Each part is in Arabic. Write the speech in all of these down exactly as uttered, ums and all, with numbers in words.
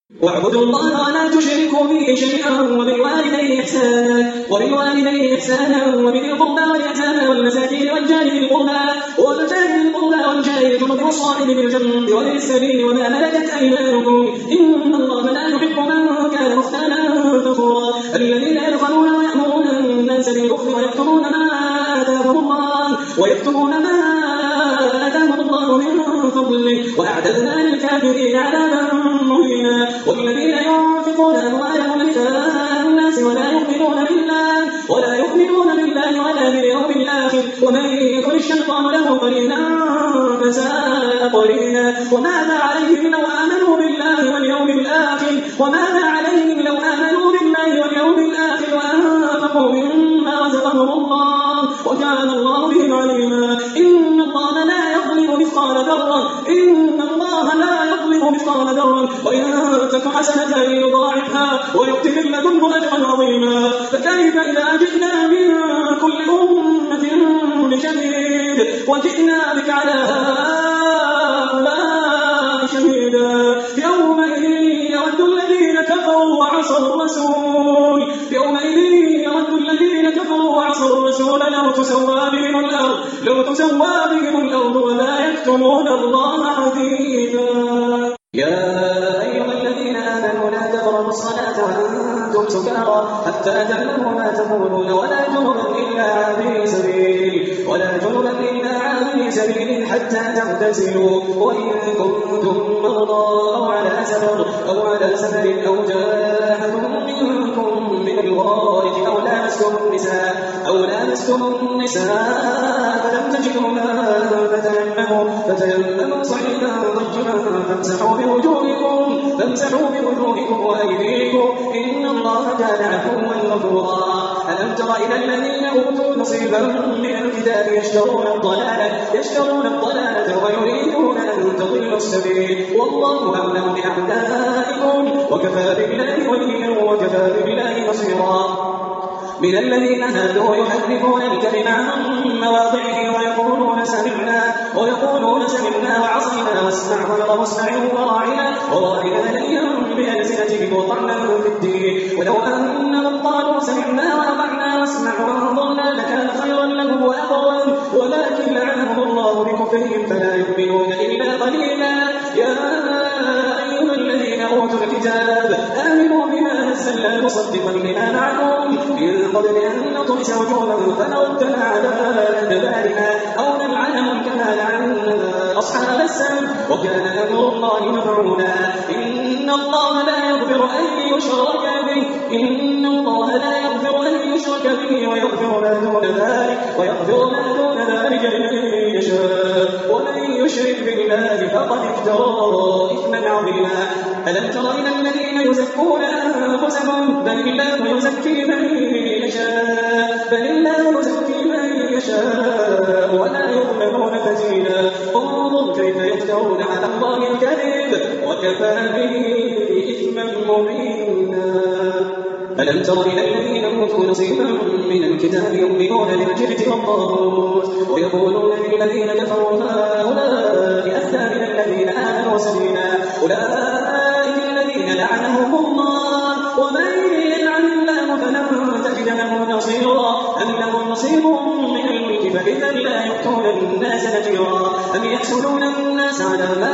واعبدوا الله ولا تشركوا به شيئا وبالوالدين إحسانا وبالوالدين إحسانا وبذي القربى واليتامى والمساكين والجار ذي القربى والجار ذي القربى والجار الجنب والصاحب بالجنب وابن السبيل وما ملكت أيمانكم إن الله لا يحب من كان مختالا فخورا الذين يبخلون ويأمرون الناس بالبخل ويكتمون ما آتاهم الله ويكتمون ما آتاهم الله من فضله وأعتدنا للكافرين عذابا مهينا والذين ينفقون أموالهم رئاء الناس ولا يؤمنون بالله ولا يؤمنون بالله ولا باليوم الآخر ومن يكن الشيطان له قرينا فساء قرينا وماذا عليهم لو آمنوا بالله واليوم الآخر وماذا عليهم لو آمنوا بالله واليوم الآخر وأنفقوا مما رزقهم الله وكان الله بهم عليما إن الله لا يظلم مثقال ذرة إن الله لا يظلم مثقال ذرة وإن تك حسنة يضاعفها ويؤتي من لدنه أجرا عظيما فكيف إذا جئنا من كل أمة بشهيد وجئنا بك على هؤلاء شهيدا يومئذ يود الذين كفروا وعصوا الرسول يومئذ يود الذين كفروا وعصوا الرسول لو تسوى بهم الأرض لو تسوى بهم الأرض ولا يكتمون الله حديثا يا أيها الذين آمنوا لا تقربوا الصلاة وأنتم سكارى حتى تعلموا ما تقولون ولا جنبا إلا عابري سبيل ولا جنبا إلا عابري سبيل حتى تغتسلوا وإن كنتم مرضى أو على سفر أو على سفر أو جاء أحد منكم من الغائط أو لامستم النساء أو لامستم النساء فلم تجدوا ماء فتيمموا فتيمموا صعيدا طيبا فامسحوا بوجوهكم فامسحوا بوجوهكم وأيديكم إن الله كان عفوا غفورا ألم تر إلى الذين أوتوا نصيبا من الكتاب يشترون الضلالة يشترون الضلالة ويريدون أن تضلوا السبيل والله أعلم بأعدائكم وكفى بالله وليا وكفى بالله نصيرا من الذين هادوا يحرفون الكلم عن مواضعه ويقولون سمعنا ويقولون سمعنا وعصينا واسمع غير مسمع وراعنا وراعنا ليا بألسنتهم وطعنا في الدين ولو أنهم قالوا سمعنا وأطعنا واسمع وانظرنا لكان خيرا لهم وأقوم ولكن لعنهم الله بكفرهم فلا يؤمنون إلا قليلا يا أيها الذين أوتوا الكتاب آمنوا بما نزلنا مصدقا لما معكم من قبل أن نطمس وجوها فنردها على أدبارها أو نلعنهم كما لعنا أصحاب السبت وكان أمر الله مفعولا إن الله لا يغفر أن يشرك به إن الله لا يغفر أن يشرك به ويغفر ما دون ذلك ويغفر ما دون ذلك لمن يشاء ومن يشرك بالله فقد افترى إثما عظيما ألم تر إلى الذين يزكون أنفسهم بل الله يزكي من يشاء بل الله يزكي من يشاء ولا يظلمون فتيلا انظر كيف يفترون على الله الكذب وكفى به إثما مبينا ألم تر إلى الذين أوتوا نصيبا من الكتاب يؤمنون بالجبت والطاغوت ويقولون للذين كفروا هؤلاء أهدى من الذين آمنوا سبيلا أولئك الذين لعنهم الله ومن يلعن الله فلن تجد له نصيرا أم لهم نصيب من الملك فإذا لا يؤتون الناس نجيرا أم يحسدون الناس على ما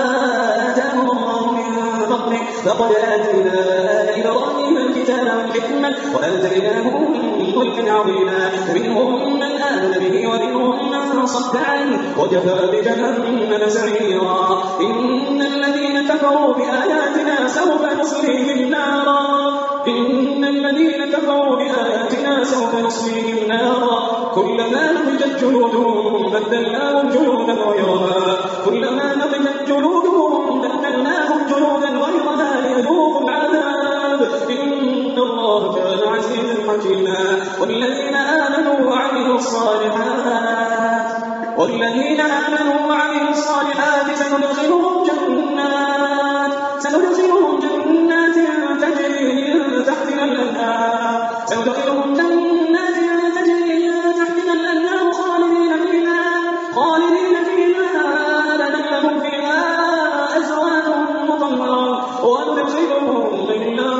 آتاهم الله من فضله فقد آتينا آل إبراهيم الكتاب والحكمة وآتيناهم ملكا عظيما منهم من آمن به ومنهم من صد عنه وكفى بجهنم سعيرا إن الذين كفروا بآياتنا سوف نصليهم نارا إن الذين كفروا بآياتنا سوف نصليهم نارا كلما نضجت جلودهم بدلناهم جلودا غيرها كلما نضجت جلودهم بدلناهم جلودا غيرها ليذوقوا العذاب إن الله كان عزيزا حكيما والذين آمنوا وعملوا الصالحات والذين آمنوا وعملوا الصالحات سندخلهم جنات سندخلهم جنات تجري من تحتها الأنهار سندخلهم جنات تجري من تحتها الأنهار خالدين فيها خالدين فيها لهم فيها أزواج مطهرة وندخلهم بين الله